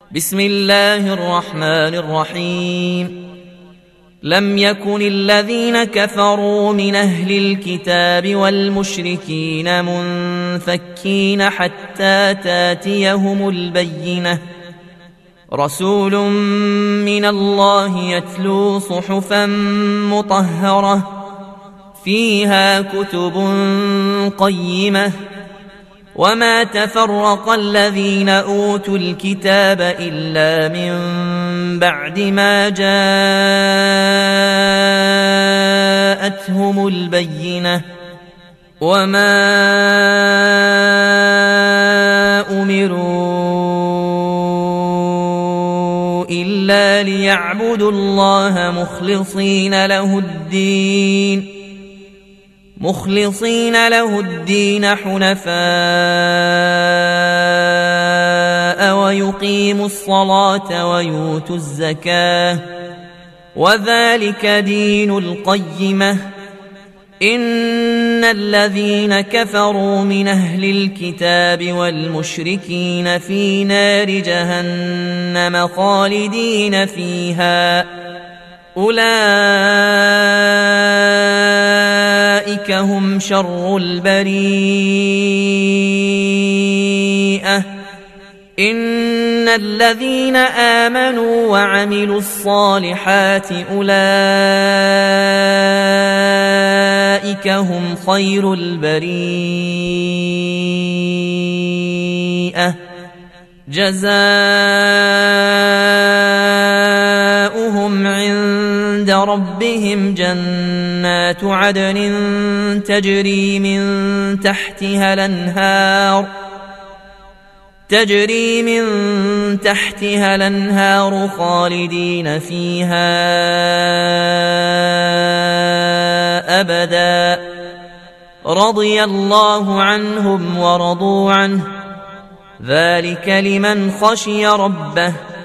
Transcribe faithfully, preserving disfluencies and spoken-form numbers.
بسم الله الرحمن الرحيم. لم يكن الذين كفروا من أهل الكتاب والمشركين منفكين حتى تاتيهم البينة، رسول من الله يتلو صحفا مطهرة فيها كتب قيمة، وما تفرق الذين أوتوا الكتاب إلا من بعد ما جاءتهم البينة، وما أمروا إلا ليعبدوا الله مخلصين له الدين مخلصين له الدين حنفاء ويقيموا الصلاة ويؤتوا الزكاة، وذلك دين القيمة. إن الذين كفروا من أهل الكتاب والمشركين في نار جهنم خالدين فيها، أولئك هم شر البريئة. إن الذين آمنوا وعملوا الصالحات أولئك هم خير البريئة، جزاؤهم عند ربهم جنات عدن تجري من تحتها الأنهار تجري من تحتها الأنهار خالدين فيها أبدا، رضي الله عنهم ورضوا عنه، ذلك لمن خشي ربه.